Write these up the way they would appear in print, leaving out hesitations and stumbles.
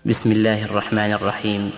بسم الله الرحمن الرحيم.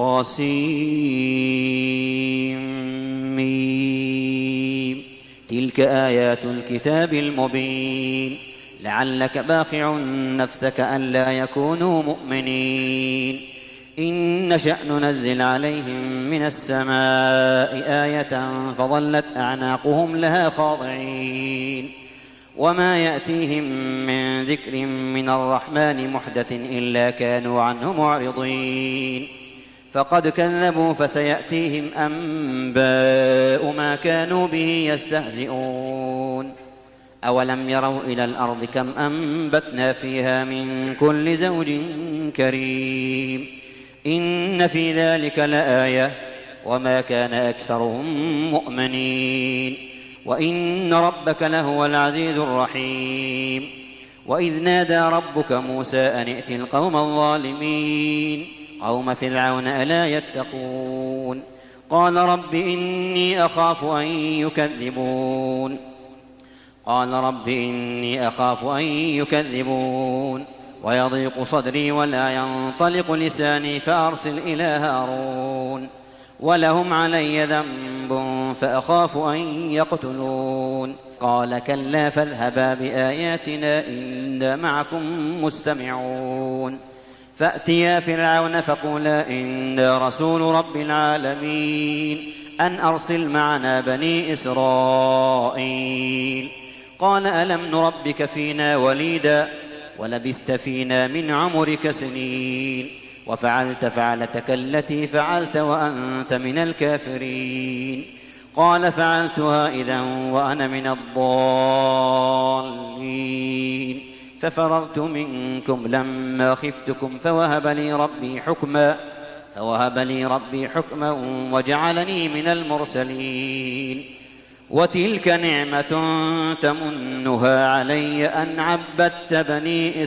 طاسيم. تلك آيات الكتاب المبين. لعلك باخع نفسك ألا يكونوا مؤمنين. إن نشأ ننزل عليهم من السماء آية فظلت أعناقهم لها خاضعين. وما يأتيهم من ذكر من الرحمن محدث إلا كانوا عنه معرضين. فقد كذبوا فسيأتيهم أنباء ما كانوا به يستهزئون. أولم يروا إلى الأرض كم أنبتنا فيها من كل زوج كريم. إن في ذلك لآية وما كان أكثرهم مؤمنين. وإن ربك لهو العزيز الرحيم. وإذ نادى ربك موسى أن ائت القوم الظالمين قوم فرعون ألا يتقون. قال رب إني أخاف أن يكذبون ويضيق صدري ولا ينطلق لساني فأرسل إلى هارون ولهم علي ذنب فأخاف أن يقتلون. قال كلا فاذهبا بآياتنا إنا معكم مستمعون. فأتيا فرعون فقولا إنا رسول رب العالمين أن أرسل معنا بني إسرائيل. قال ألم نربك فينا وليدا ولبثت فينا من عمرك سنين وفعلت فعلتك التي فعلت وأنت من الكافرين. قال فعلتها إذا وأنا من الضالين ففررت منكم لما خفتكم فوهب لي ربي حكما وجعلني من المرسلين. وتلك نعمة تمنها علي أن عبدت بني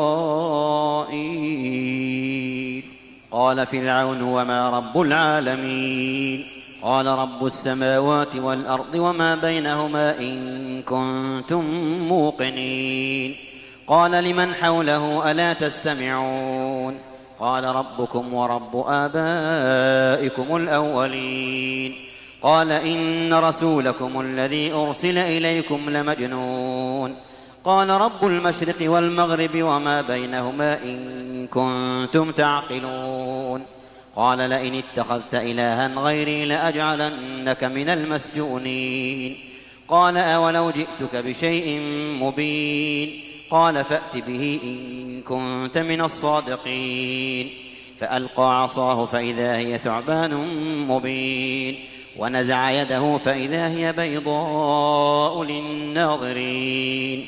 إسرائيل. قال فرعون وما رب العالمين. قال رب السماوات والأرض وما بينهما إن كنتم موقنين. قال لمن حوله ألا تستمعون. قال ربكم ورب آبائكم الأولين. قال إن رسولكم الذي أرسل إليكم لمجنون. قال رب المشرق والمغرب وما بينهما إن كنتم تعقلون. قال لئن اتخذت إلها غيري لأجعلنك من المسجونين. قال أولو جئتك بشيء مبين. قال فأت به إن كنت من الصادقين. فألقى عصاه فإذا هي ثعبان مبين ونزع يده فإذا هي بيضاء للناظرين.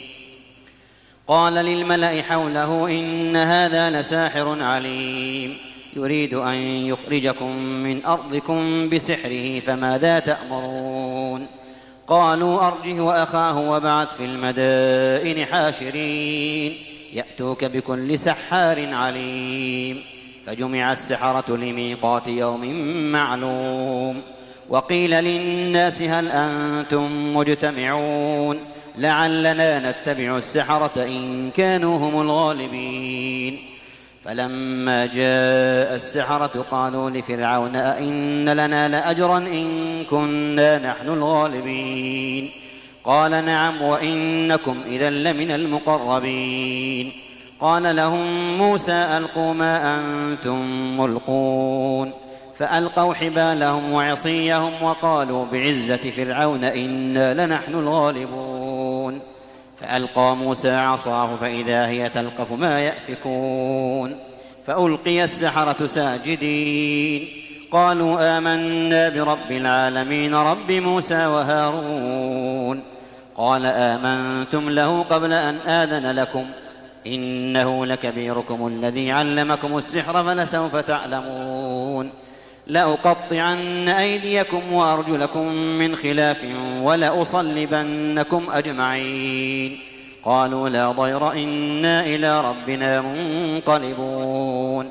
قال للملأ حوله إن هذا لساحر عليم يريد أن يخرجكم من أرضكم بسحره فماذا تأمرون. قالوا أرجه وأخاه وابعث في المدائن حاشرين يأتوك بكل سحار عليم. فجمع السحرة لميقات يوم معلوم. وقيل للناس هل أنتم مجتمعون لعلنا نتبع السحرة إن كانوا هم الغالبين. فلما جاء السحرة قالوا لفرعون أئن لنا لأجرا إن كنا نحن الغالبين. قال نعم وإنكم إذا لمن المقربين. قال لهم موسى ألقوا ما أنتم ملقون. فألقوا حبالهم وعصيهم وقالوا بعزة فرعون إنا لنحن الغالبون. فألقى موسى عصاه فإذا هي تلقف ما يأفكون. فألقي السحرة ساجدين قالوا آمنا برب العالمين رب موسى وهارون. قال آمنتم له قبل أن آذن لكم إنه لكبيركم الذي علمكم السحر فلسوف تعلمون. لأقطعن أيديكم وأرجلكم من خلاف ولأصلبنكم أجمعين. قالوا لا ضير إنا إلى ربنا منقلبون.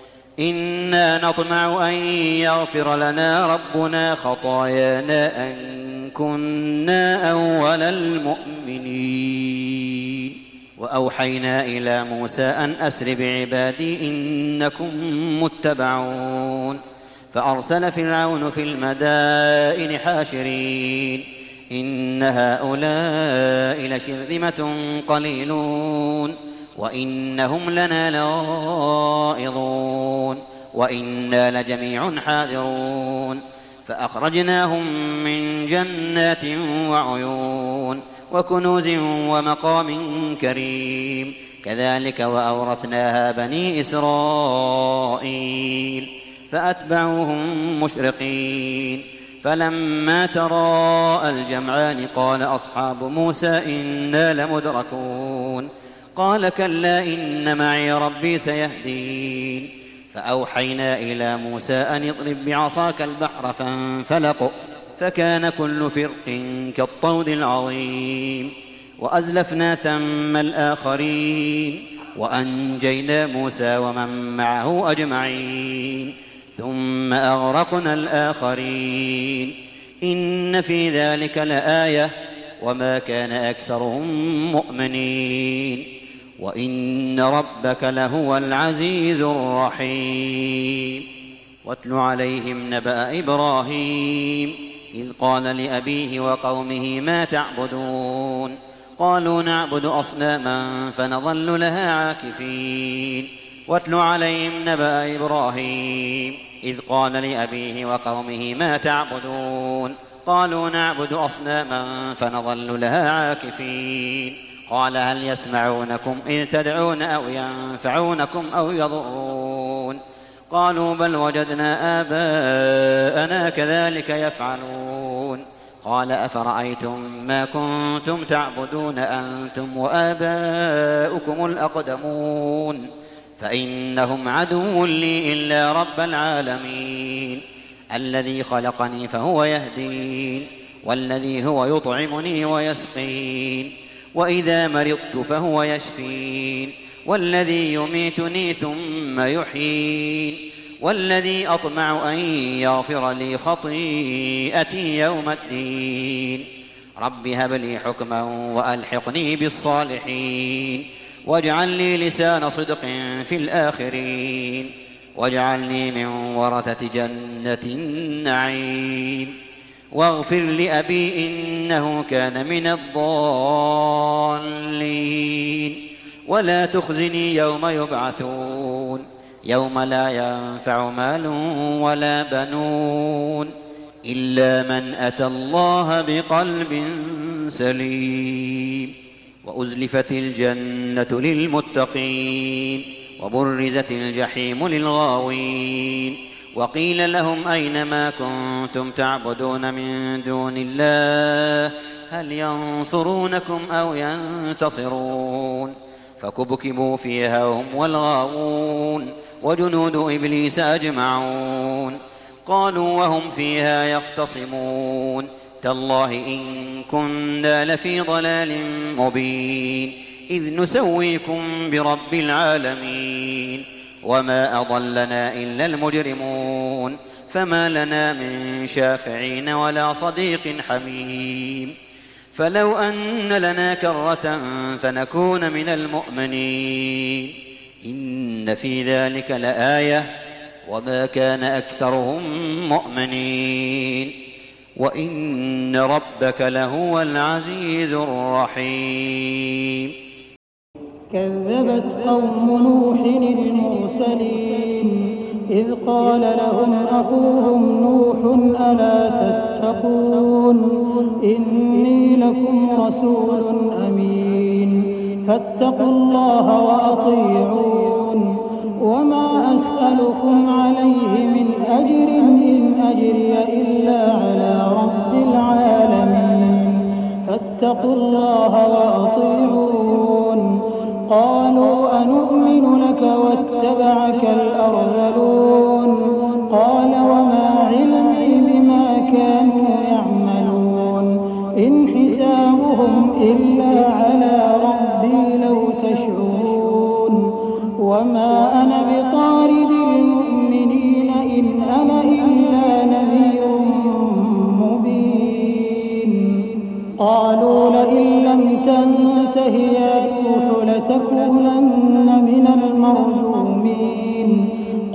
إنا نطمع أن يغفر لنا ربنا خطايانا أن كنا أول المؤمنين. وأوحينا إلى موسى أن أسر بعبادي إنكم متبعون فأرسل فرعون في المدائن حاشرين إن هؤلاء لشرذمة قليلون وإنهم لنا لغائظون وإنا لجميع حاذرون فأخرجناهم من جنات وعيون وكنوز ومقام كريم كذلك وأورثناها بني إسرائيل فأتبعوهم مشرقين فلما تراءى الجمعان قال أصحاب موسى إنا لمدركون قال كلا إن معي ربي سيهدين فأوحينا إلى موسى أن اضرب بعصاك البحر فانفلق فكان كل فرق كالطود العظيم وأزلفنا ثم الآخرين وأنجينا موسى ومن معه أجمعين ثم أغرقنا الآخرين إن في ذلك لآية وما كان أكثرهم مؤمنين وإن ربك لهو العزيز الرحيم واتل عليهم نبأ إبراهيم إذ قال لأبيه وقومه ما تعبدون قالوا نعبد أصناما فنظل لها عاكفين واتل عليهم نبأ إبراهيم إذ قال لأبيه وقومه ما تعبدون قالوا نعبد أصناما فنظل لها عاكفين قال هل يسمعونكم إذ تدعون أو ينفعونكم أو يضرون قالوا بل وجدنا آباءنا كذلك يفعلون قال أفرأيتم ما كنتم تعبدون أنتم وآباؤكم الأقدمون فإنهم عدو لي إلا رب العالمين الذي خلقني فهو يهدين والذي هو يطعمني ويسقين وإذا مرضت فهو يشفين والذي يميتني ثم يحيين والذي أطمع أن يغفر لي خطيئتي يوم الدين رب هب لي حكما وألحقني بالصالحين واجعل لي لسان صدق في الآخرين واجعلني من ورثة جنة النعيم واغفر لأبي إنه كان من الضالين ولا تخزني يوم يبعثون يوم لا ينفع مال ولا بنون إلا من أتى الله بقلب سليم وأزلفت الجنة للمتقين وبرزت الجحيم للغاوين وقيل لهم أين ما كنتم تعبدون من دون الله هل ينصرونكم أو ينتصرون فكبكبوا فيها هم والغاوون وجنود إبليس أجمعون قالوا وهم فيها يختصمون تالله إن كنا لفي ضلال مبين إذ نسويكم برب العالمين وما أضلنا إلا المجرمون فما لنا من شافعين ولا صديق حميم فلو أن لنا كرة فنكون من المؤمنين إن في ذلك لآية وما كان أكثرهم مؤمنين وإن ربك لهو العزيز الرحيم كذبت قوم نوح المرسلين إذ قال لهم أخوهم نوح ألا تتقون إني لكم رسول أمين فاتقوا الله وأطيعون وما أسألكم عليه من أجر إن أجري إلا على رب العالمين فاتقوا الله وأطيعون قالوا أنؤمن لك واتبعك الأرذلون قال وما علمي بما كانوا يعملون إن حسابهم إلا على ربي لو تشعرون وما أنا بطارد المؤمنين إن أنا إلا نذير مبين قالوا لئن لم تنته يا نوح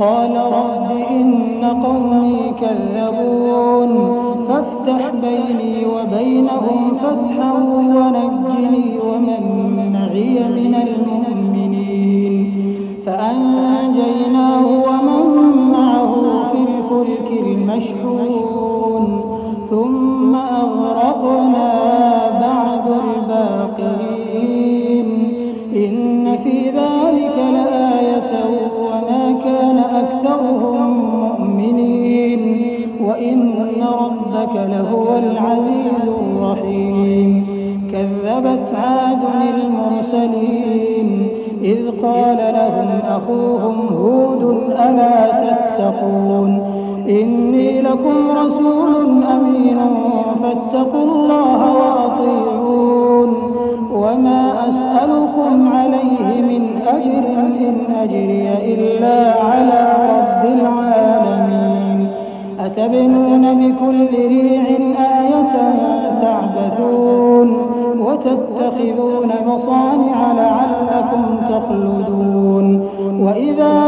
قال رب إن قومي كذبون فافتح بيني وبينهم فتحا ونجني ومن معي من المؤمنين فأنجيناه ومن معه في الفلك المشحون ثم أغرقنا بعد الباقين إن في ذلك لآية وما كان أكثرهم مؤمنين وإن ربك لهو العزيز الرحيم كذبت عاد المرسلين إذ قال لهم أخوهم هود ألا تتقون إني لكم رسول أمين فاتقوا الله وأطيعون وما أسألكم عليه من أجر إن أجري إلا على رب العالمين أتبنون بكل ريع آية تعبثون وتتخذون مصانع لعلكم تخلدون وإذا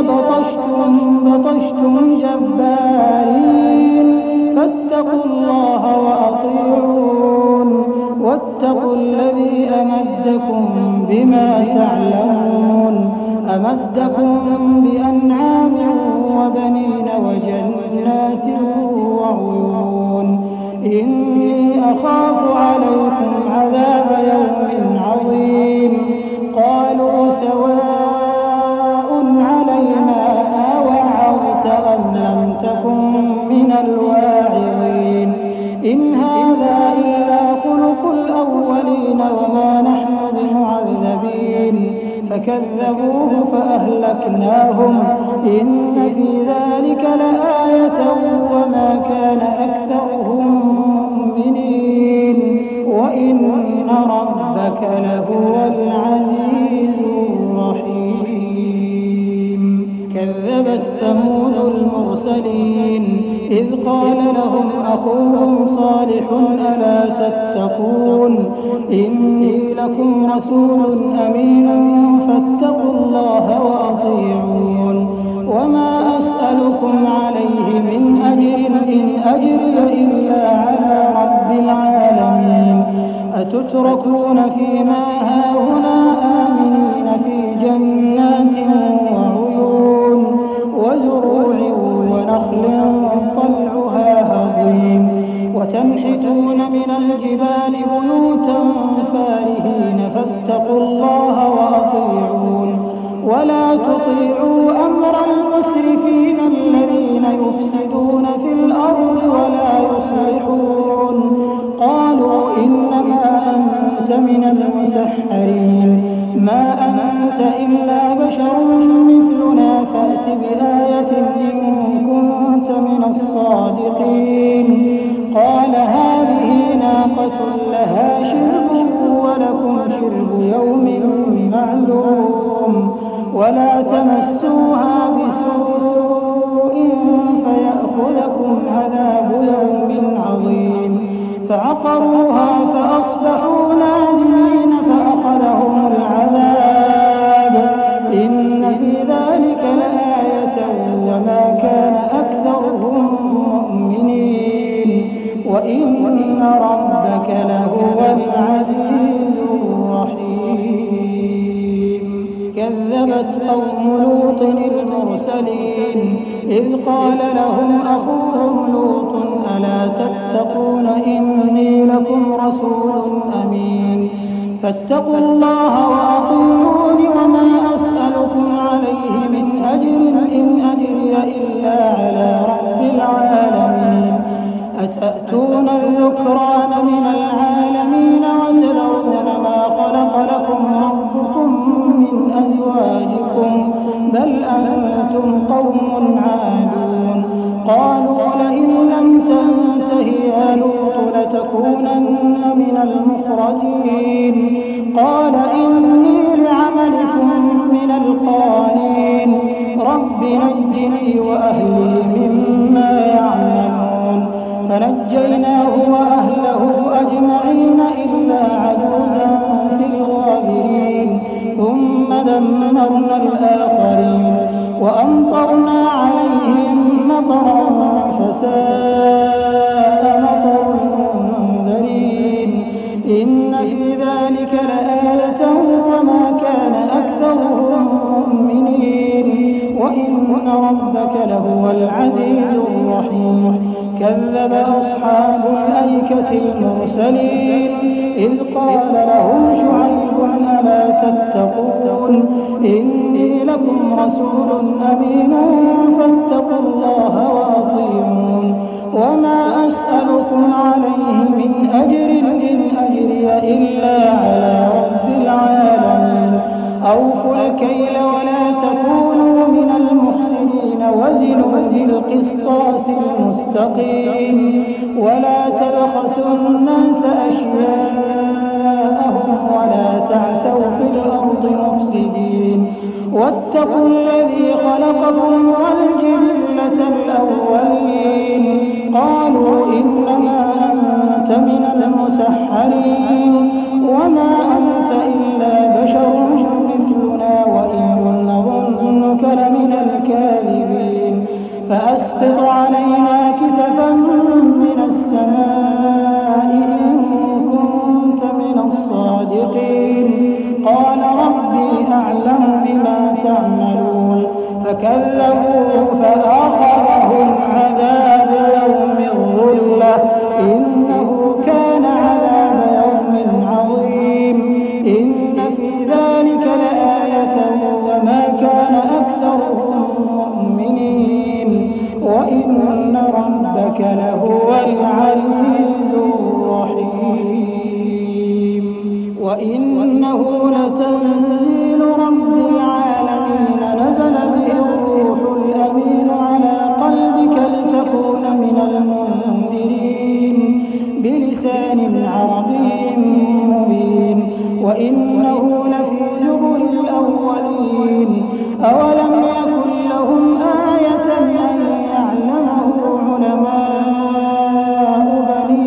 بطشتم جبارين فاتقوا الله وأطيعون واتقوا الذي أمدكم بما تعلمون أمدكم بأنعام وبنين وجنات وعيون إني أخاف عليكم عذاب يوم عظيم قالوا سواء علينا أوعظت أم لم تكن من الواعظين إن هذا إلا خلق الأولين وما نحن بمعذبين فكذبوه فأهلكناهم إن في ذلك لآية وما كان أكثرهم مؤمنين وإن ربك لهو العزيز الرحيم كذبت ثمود المرسلين إذ قال لهم أخوهم صالح ألا تتقون إني لكم رسول أمين فاتقوا الله وأطيعون وما أسألكم عليه من أجر إن أجري إلا على رب العالمين أتتركون فيما هاهنا آمنين في جنات وعيون وزروع ونخل طلعها هضيم وتنحتون من الجبال بيوتا فارهين فاتقوا الله وأطيعون ولا تطيعوا أمر المسرفين الذين يفسدون في الأرض ولا يصلحون قالوا إنما أنت من المسحرين ما أنت إلا بشر مثلنا فأت بآية إن كنت من الصادقين قال هذه ناقة لها شرب ولكم شرب يوم معلوم ولا تمسوها بسوء فيأخذكم عذاب يوم عظيم فعقروها فأصبحوا نادمين فأخذهم العذاب إن في ذلك لآية وما كان أكثرهم مؤمنين وإن ربك لهو العزيز الرحيم كذبت قوم لوط المرسلين إذ قال لهم أخوهم لوط ألا تتقون إني لكم رسول أمين فاتقوا الله وأطيعون وما أسألكم عليه من أجر إن أجري إلا على رب العالمين أتأتون الذكران من العالمين وتذرون ما خلق لكم ربكم من أزواجكم بل أنتم قوم عادون قالوا لئن لم تنته يا لوط لتكونن من المخرجين قال إني لعملكم من القالين رب نجني وأهلي مما يعملون فنجيناه وأهله أجمعين إلا عجوزا في الغابرين ثم دمرنا الآخرين وأمطرنا مطرا فساء مطر المنذرين إن في ذلك لآية وما كان أكثرهم مؤمنين وإن ربك لهو العزيز الرحيم كذب أصحاب الأيكة المرسلين إذ قال لهم شعيب ألا تتقون إني لكم رسول أمين فاتقوا الله وأطيعون وما أسألكم عليه من أجر إن أجري إلا على رب العالمين أوفوا الكيل ولا تكونوا من المخسرين وزنوا بالقسطاس المستقيم ولا تبخسوا الناس أشياءهم ولا تعثوا في الأرض مفسدين واتقوا الذي خلقكم والجبلة الأولين قالوا إنما أنت من المسحرين وما أنت إلا بشر مثلنا وإن نظنك لمن الكاذبين فأسقط علينا كسفا من السماء إن كنت من الصادقين قال ربي أعلم بما تعملون فكذبوه فأخذهم عذاب يوم الظلة إنه كان عذاب يوم عظيم إن في ذلك لآية وما كان أكثرهم مؤمنين وإن ربك لهو العزيز الرحيم وإنه لتنزيل رب العالمين نزل به الروح الأمين على قلبك لتكون من المنذرين بلسان عربي مبين وإنه لفي زبر الأولين أولم يكن لهم آية أن يعلمه علماء بني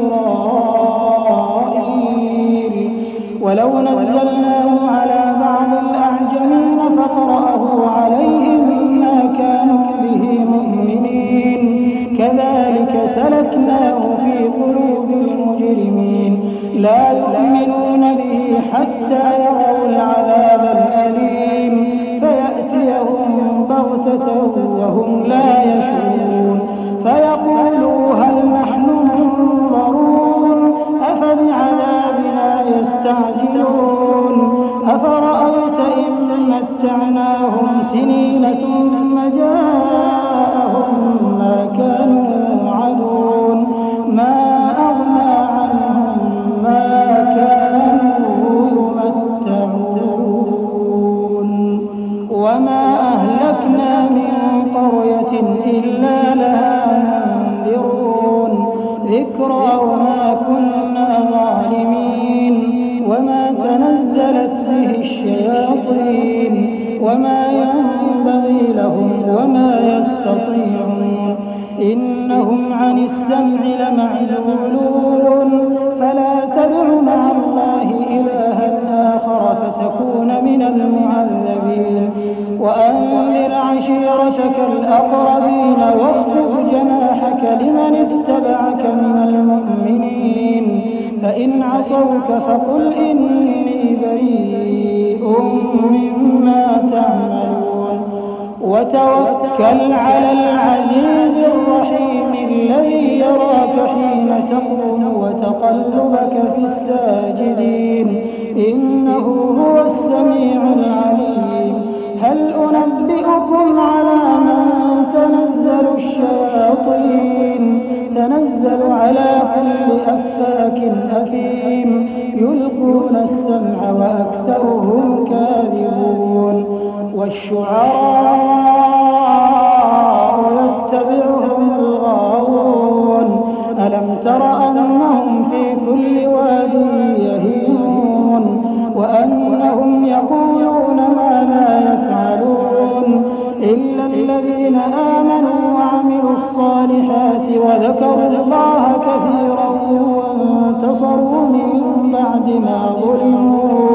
إسرائيل ولو نزلناه على بعض الأعجمين فقرأه عليهم ما كانوا به مؤمنين كذلك سلكناه في قلوب المجرمين لا يؤمنون به حتى يروا العذاب الأليم فيأتيهم بغتة وهم لا يشعرون فيقولوا هل نحن منظرون أفبعذابنا يستعجلون أفرأيت إن متعناهم سنين ثم جاءهم ما كانوا يوعدون ما أغنى عنهم ما كانوا يمتعون وما أهلكنا من قرية إلا لها منذرون ذكرى وما كنا ظالمين وما تنزلت به الشياطين وما ينبغي لهم وما يستطيعون إنهم عن السمع لمعزولون فلا تدع مع الله إلها آخر فتكون من المعذبين وأنذر عشيرتك الأقربين واخفض جناحك لمن اتبعك من المؤمنين فإن عصوك فقل إني بريء مما تعملون وتوكل على العزيز الرحيم الذي يراك حين تقوم وتقلبك في الساجدين إنه هو السميع العليم هل أنبئكم على من تنزل الشياطين تنزل على كل أفاك أثيم يلقون السمع وأكثرهم كاذبون والشعراء يتبعهم الغاوون ألم تر أنهم في كل واد يهيمون وأنهم يقولون ما لا يفعلون إلا الذين آمنوا وعملوا الصالحات وذكروا الله كثيرا وانتصروا من بعد ما ظلموا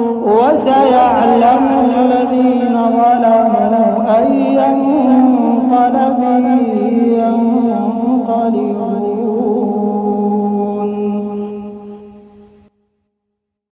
وسيعلم الذين ظلموا أي منقلب ينقلب